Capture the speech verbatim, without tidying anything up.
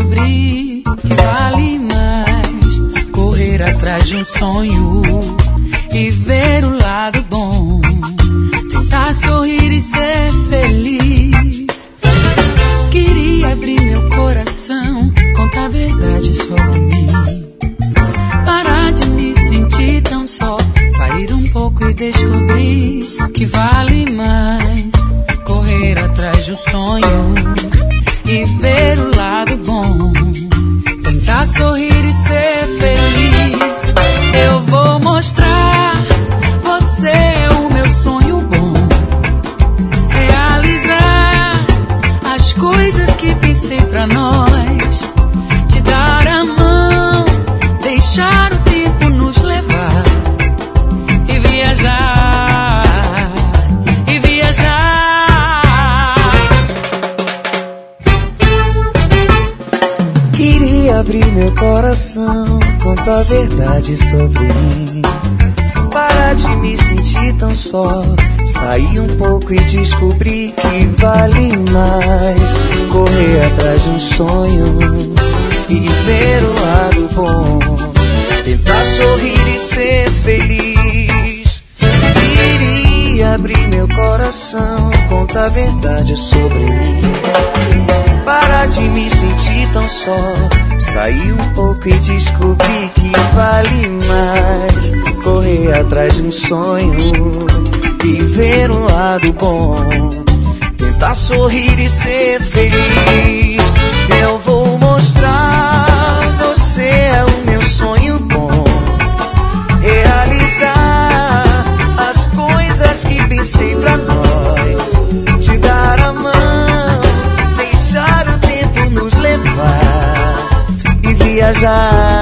descobri que vale mais correr atrás de um sonho e ver o lado bom, tentar sorrir e ser feliz. Queria abrir meu coração, contar a verdade sobre mim, parar de me sentir tão só, sair um pouco e descobrir que vale mais correr atrás de um sonho e ver o lado bom, tentar sorrir e ser feliz. Eu vou mostrar, você é o meu sonho bom, realizar as coisas que pensei pra nós, te dar a mão, deixar o tempo nos levar e viajar, e viajar. Queria abrir meu coração, contar a verdade sobre mim, parar de me sentir tão só, sair um pouco e descobrir que vale mais correr atrás de um sonho e ver o lado bom, tentar sorrir e ser feliz. Queria abrir meu coração, contar a verdade sobre mim, parar de me sentir tão só, sair um pouco e descobrir que vale mais correr atrás de um sonho e ver um lado bom, tentar sorrir e ser feliz. Eu vou mostrar, você é o meu sonho bom, realizar as coisas que pensei pra nós, te dar a mão, deixar o tempo nos levar e viajar.